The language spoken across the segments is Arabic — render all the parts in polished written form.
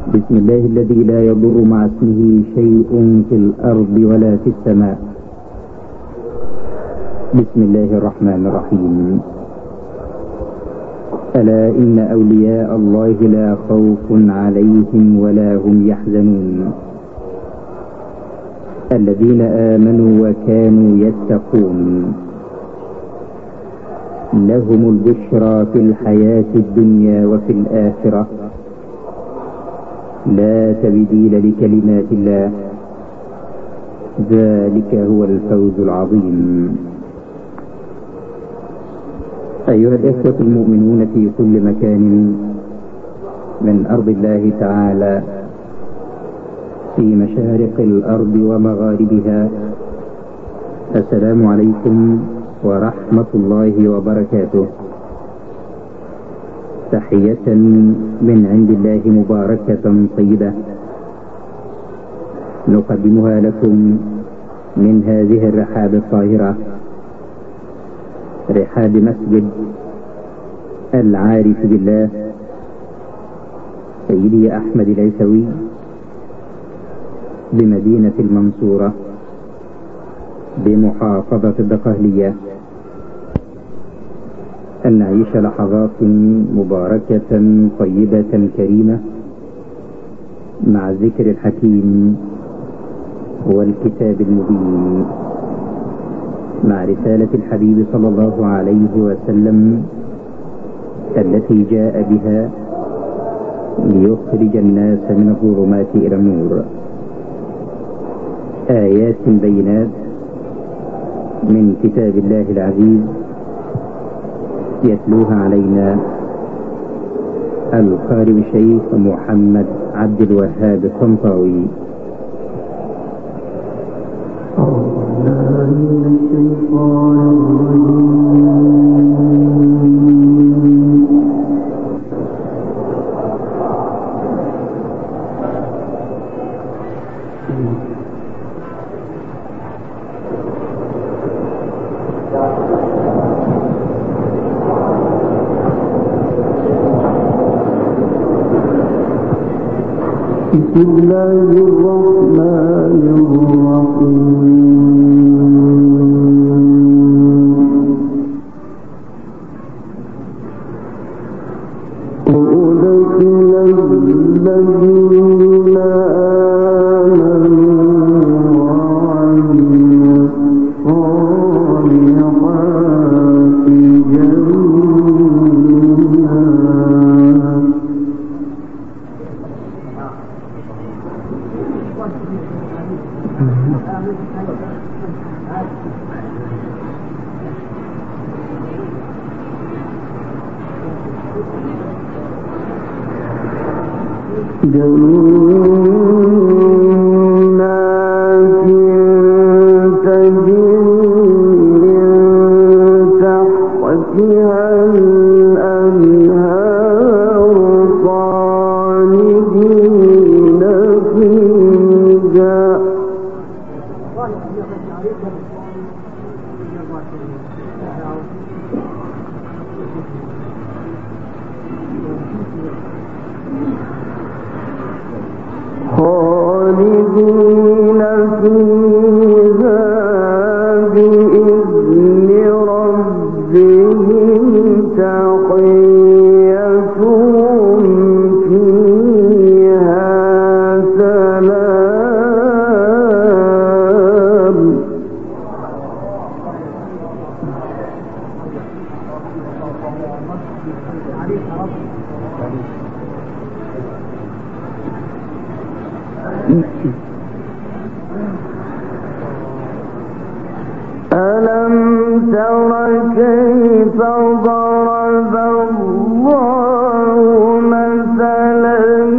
بسم الله الذي لا يضر مع اسمه شيء في الأرض ولا في السماء. بسم الله الرحمن الرحيم. ألا إن أولياء الله لا خوف عليهم ولا هم يحزنون الذين آمنوا وكانوا يتقون لهم البشرى في الحياة الدنيا وفي الآخرة لا تبديل لكلمات الله ذلك هو الفوز العظيم. أيها الإخوة المؤمنون في كل مكان من أرض الله تعالى في مشارق الأرض ومغاربها، السلام عليكم ورحمة الله وبركاته. تحية من عند الله مباركة طيبة نقدمها لكم من هذه الرحاب الطاهرة، رحاب مسجد العارف بالله سيدي أحمد العيسوي بمدينة المنصورة بمحافظة الدقهلية، أن نعيش لحظات مباركة طيبة كريمة مع الذكر الحكيم والكتاب المبين، مع رسالة الحبيب صلى الله عليه وسلم التي جاء بها ليخرج الناس من الظلمات إلى النور، آيات بينات من كتاب الله العزيز يتلوها علينا القارئ الشيخ محمد عبد الوهاب الطنطاوي. بسم الله الرحمن الرحيم. أولئك الذين آمنوا وعملوا الصالحات جنات تجري من تحتها الأنهار خالدين فيها بإذن ربهم تحيتهم فيها سلام. ألم تر كيف ضرب الله مثلا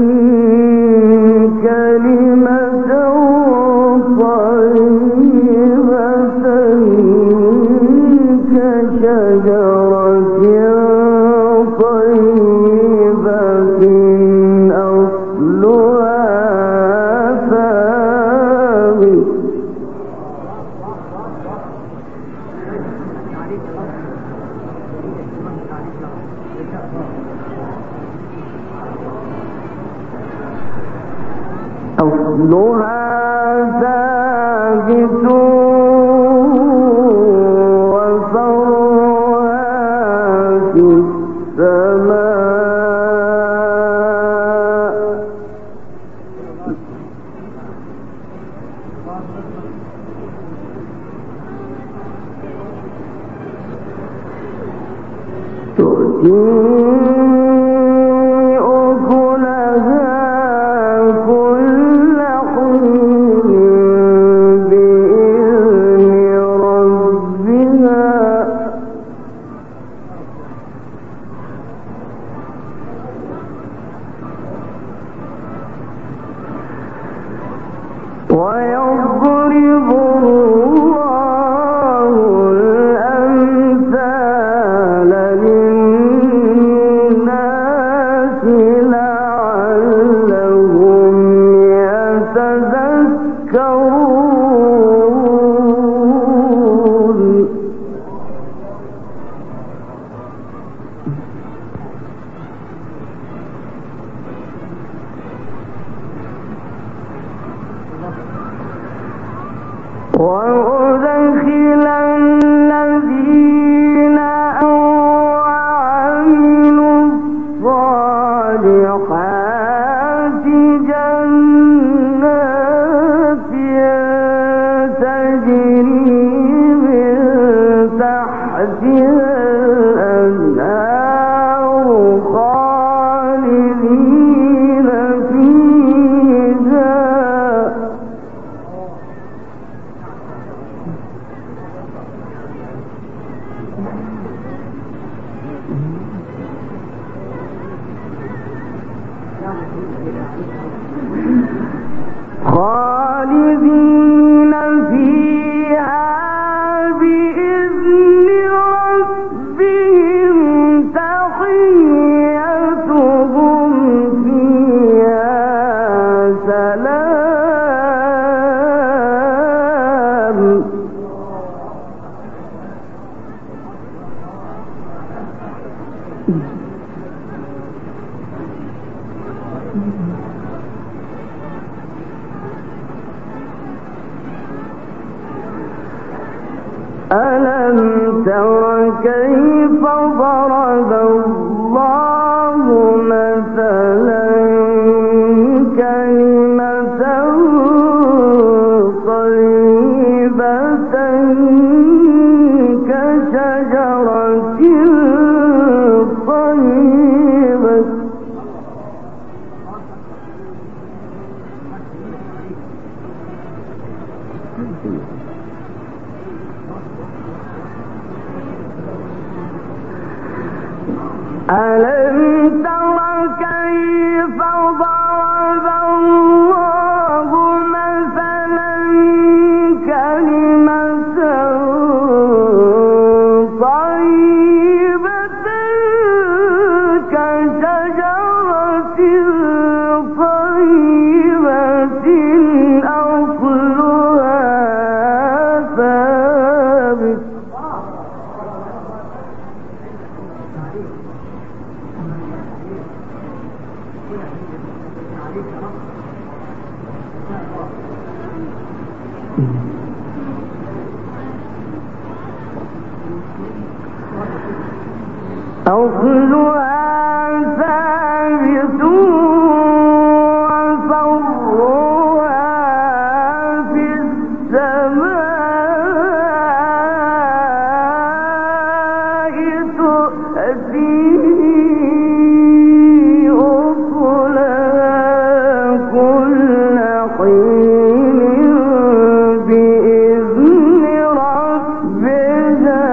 كلمة طيبة كشجرة طيبة أصلها ثابت أصلها ثابت وفرعها في السماء. ويضرب الله الأمثال للناس لعلهم يتذكرون. وأدخل الذين وعملوا الصالحات جنات تجري من تحتها الأنهار خالدين فيها. خالدين فيها بإذن ربهم تحيتهم فيها سلام. ألم تر كيف ضرب الله مثلا كلمة طيبة كشجرة طيبة ألم تر كيف ضرب الله مثلا كلمة طيبة كشجرة طيبة أصلها ثابت. أصلها ثابت وفرعها في السماء تؤتي أكلها كل حين بإذن ربها.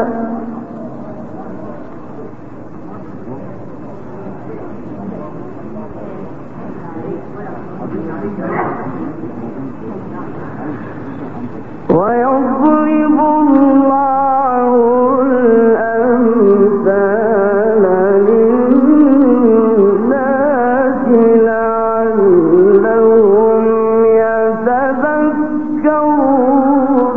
ويضرب الله الأمثال للناس لعلهم يتذكرون.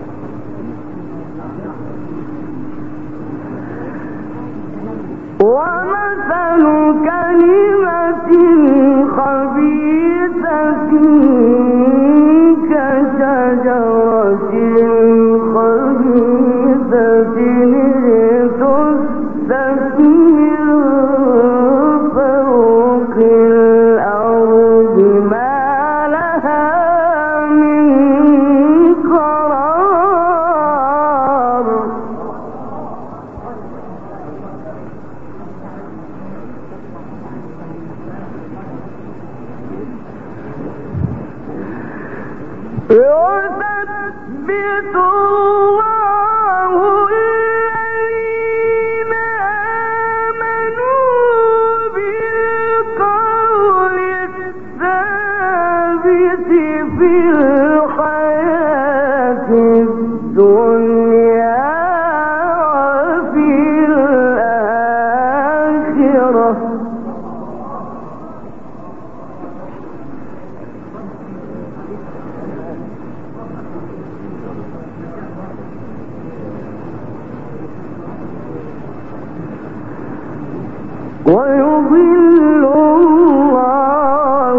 وَأَنْ ويضل الله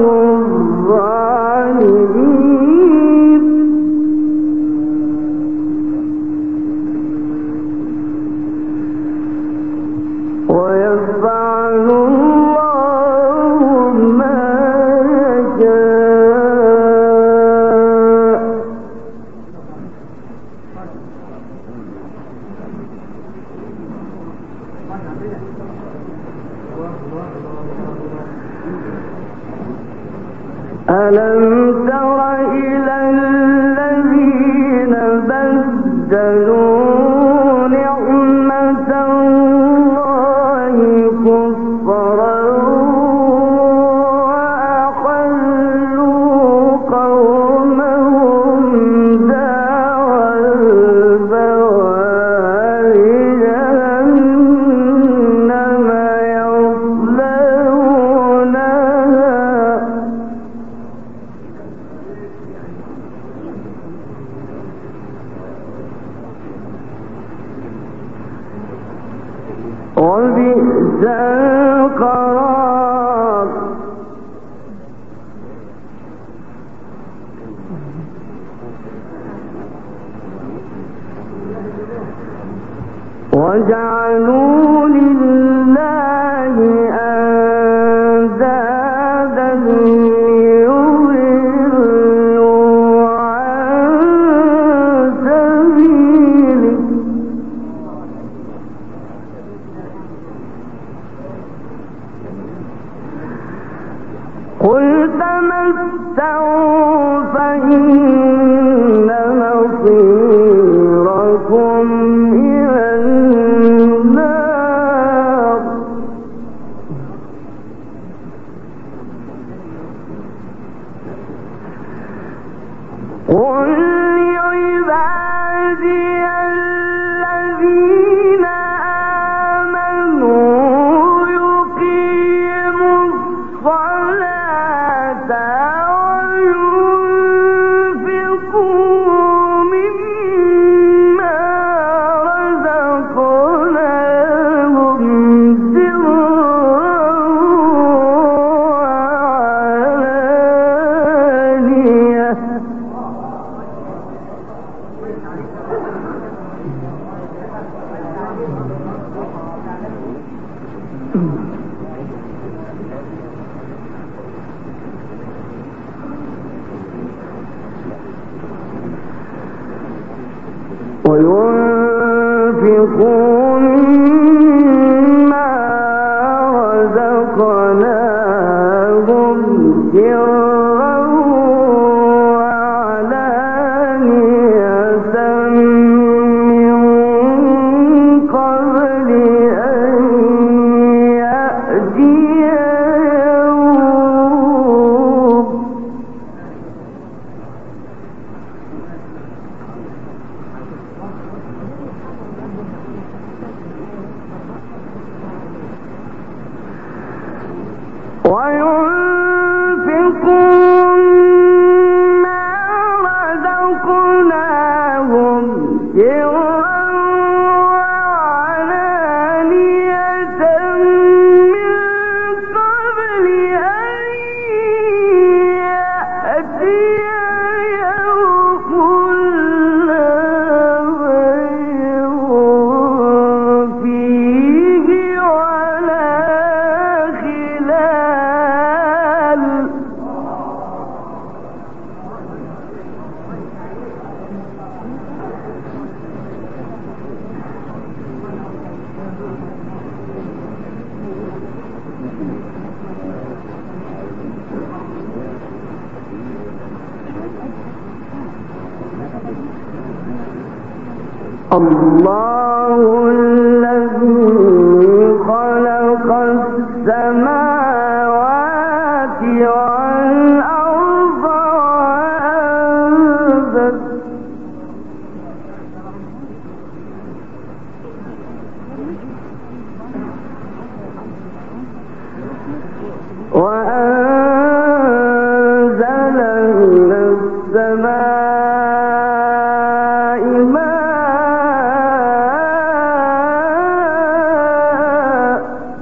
الظالمين ويفعل الله ما يشاء ألم تر إلى الذين بدلوا نعمة الله كفرا وأحلوا قومهم دار البوار جهنم يصلونها وبئس القرار وجعلوا لله أندادا ليضلوا عن سبيله قل تمتعوا فإن مصيركم إلى النار قل لعبادي الذين آمنوا يقيموا الصلاة وينفقوا مما رزقناهم سرا وعلانية وينفقوا مما رزقناهم سرا وعلانية من قبل أن يأتي يوم الله الذي خلق السماوات والأرض وأنزل من السماء ماء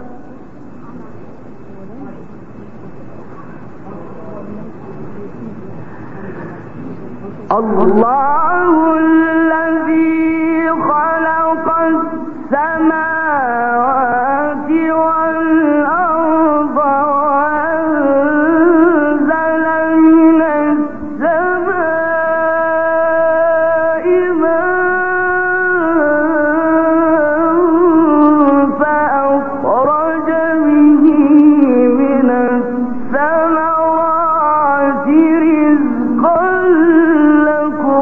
الله الذي خلق السماوات والأرض وأنزل من السماء ماء فأخرج به من الثمرات رزقا لكم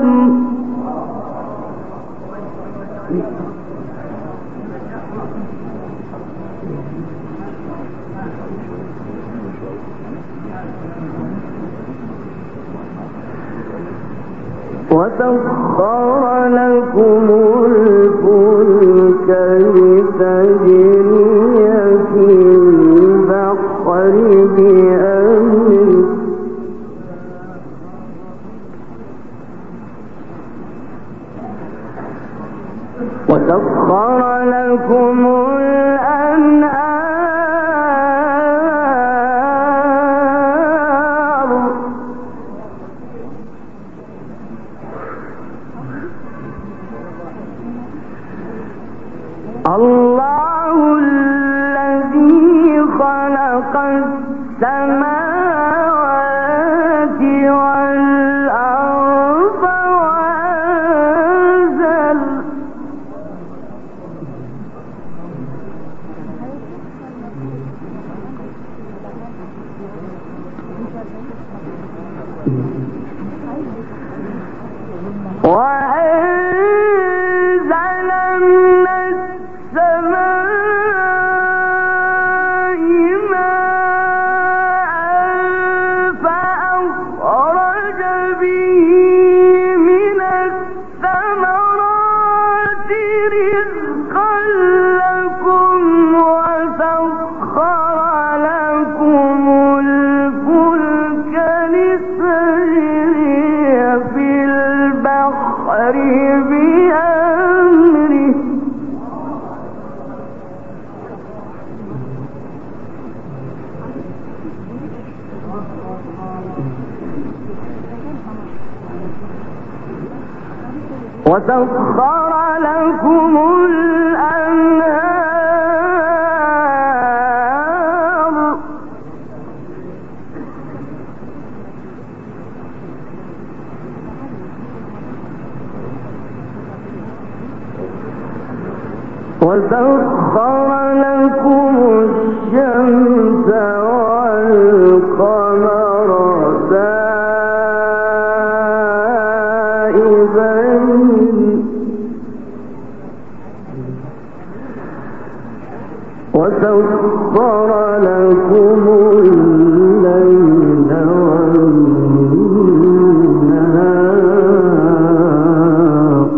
وسخر لكم الفلك لتجري في البحر بأمره وسخر لكم الأنهار الله الذي خلق السماوات والأرض وأنزل من السماء ماء فأخرج به من الثمرات رزقا لكم وسخر لكم الفلك لتجري في البحر بأمره وسخر لكم الأنهار وسخر لكم الشمس والقمر دائبين وسخر لكم الليل والنهار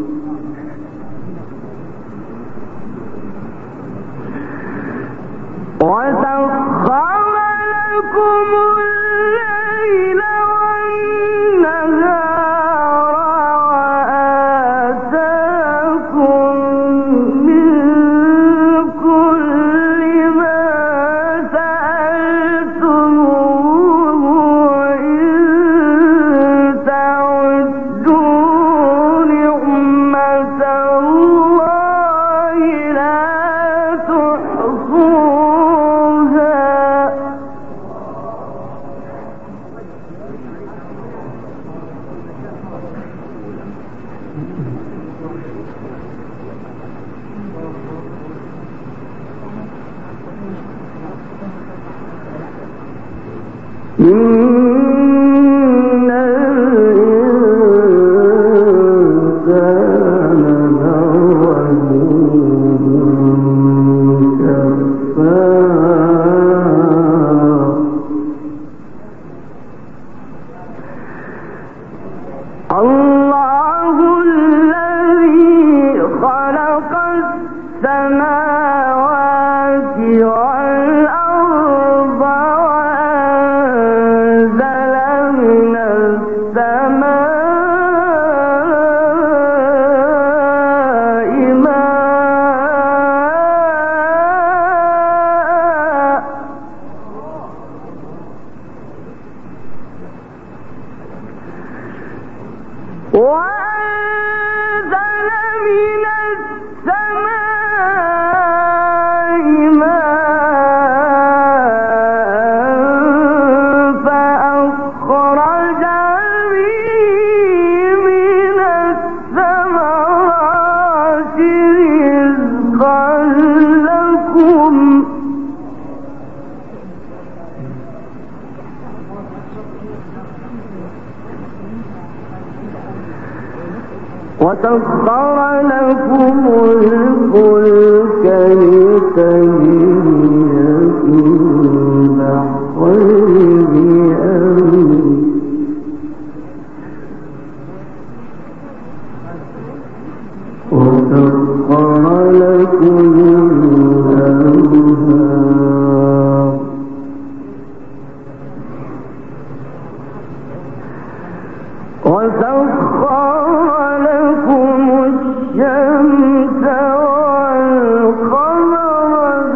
وسخر لكم الليل والنهار وآتاكم من كل ما سألتموه وإن تعدوا نعمة الله لا تحصوها إن الإنسان وسخر لكم الفلك لتجري في البحر بأمره وسخر لكم الأنهار وسخر لكم الشمس والقمر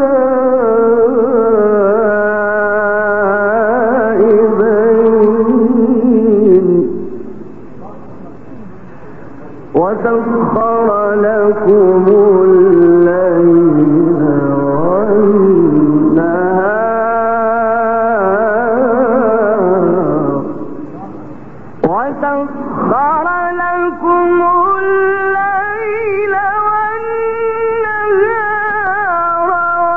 دائبين وسخر لكم الليل والنهار وسخر لكم الليل والنهار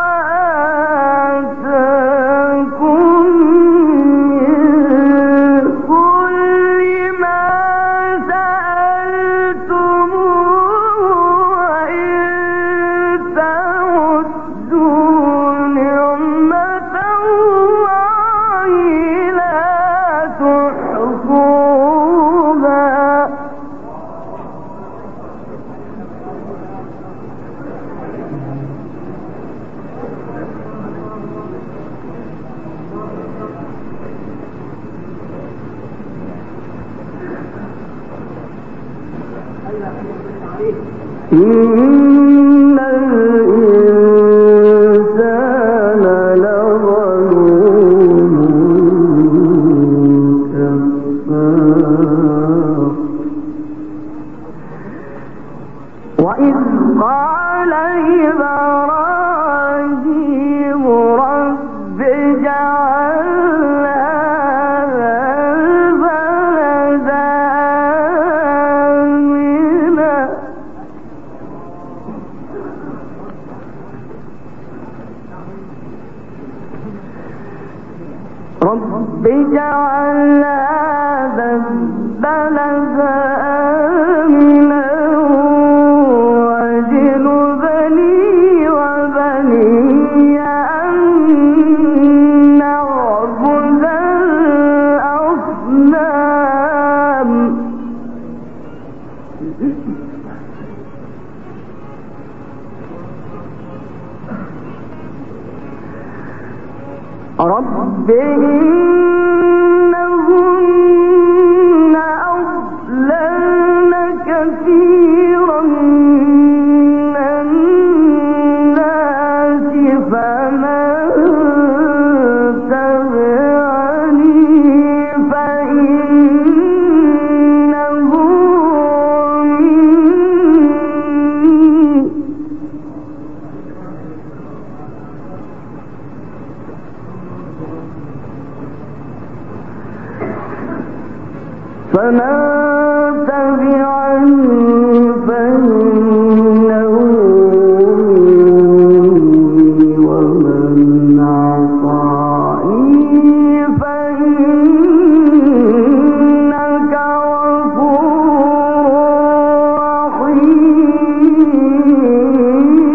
وآتاكم من كل ما سألتموه وإن تعدوا نعمة الله لا تحصوها إن الإنسان لظلوم كفار وإذ قال إبراهيم رب اجعل هذا البلد آمنا رب اجعل هذا البلد آمنا واجنبني وبني أن نعبد الأصنام رب إنهن أضللن كثيرا من الناس فمن تبعني فإنه مني فمن تبعني فإنه مني ومن عصاني فإنك غفور رحيم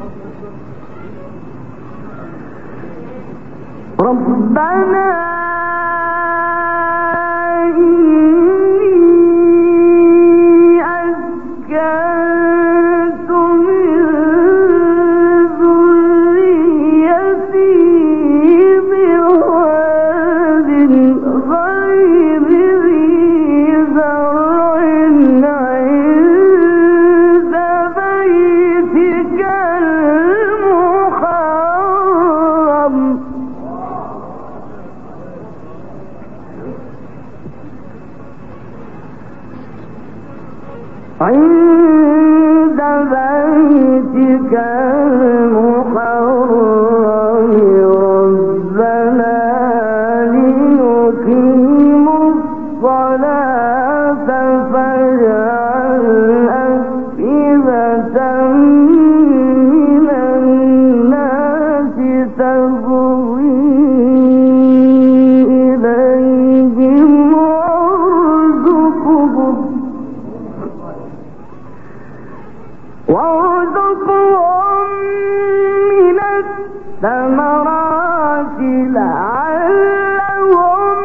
ربنا عند بيتك المحرم ربنا ليقيموا الصلاة فاجعل أفئدة من الناس تهوي إليهم وارزقهم من الثمرات لعلهم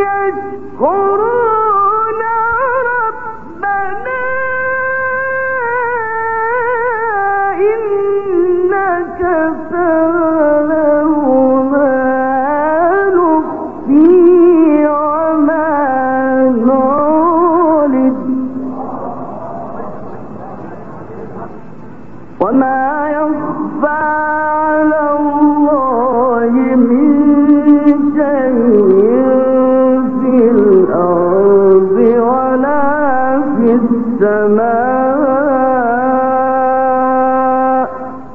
يشكرون ربنا إنك تعلم ما نخفي وما نعلن وما يخفى على الله من شيء في الأرض ولا في السماء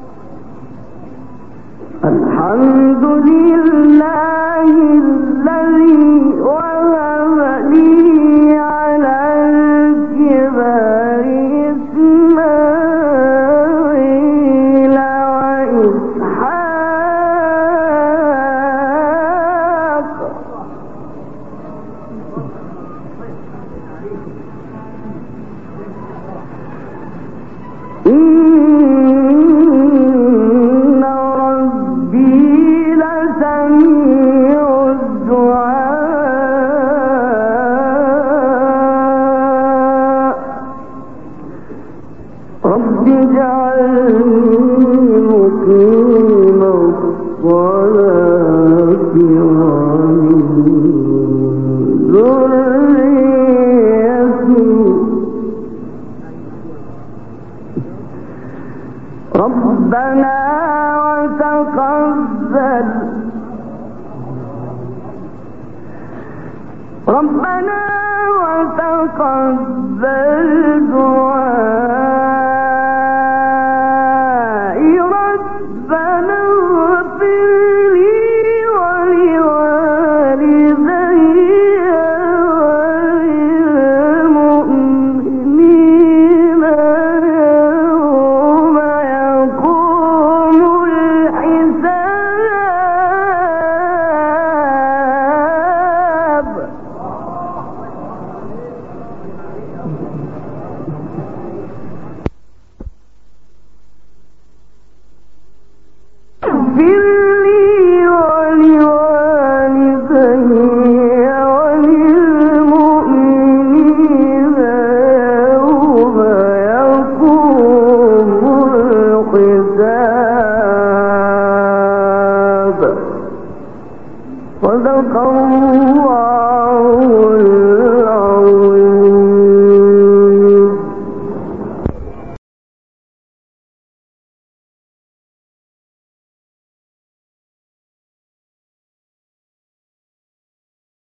الحمد لله الذي وهب لي على الكبر إسماعيل وإسحاق إن ربي لسميع الدعاء رب اجعلني مقيم الصلاة ومن ذريتي ربنا وتقبل دعائي ربنا اغفر لي ولوالدي وللمؤمنين يوم يقوم الحساب اغفر لي ولوالدي وللمؤمنين يوم يقوم الحساب صدق الله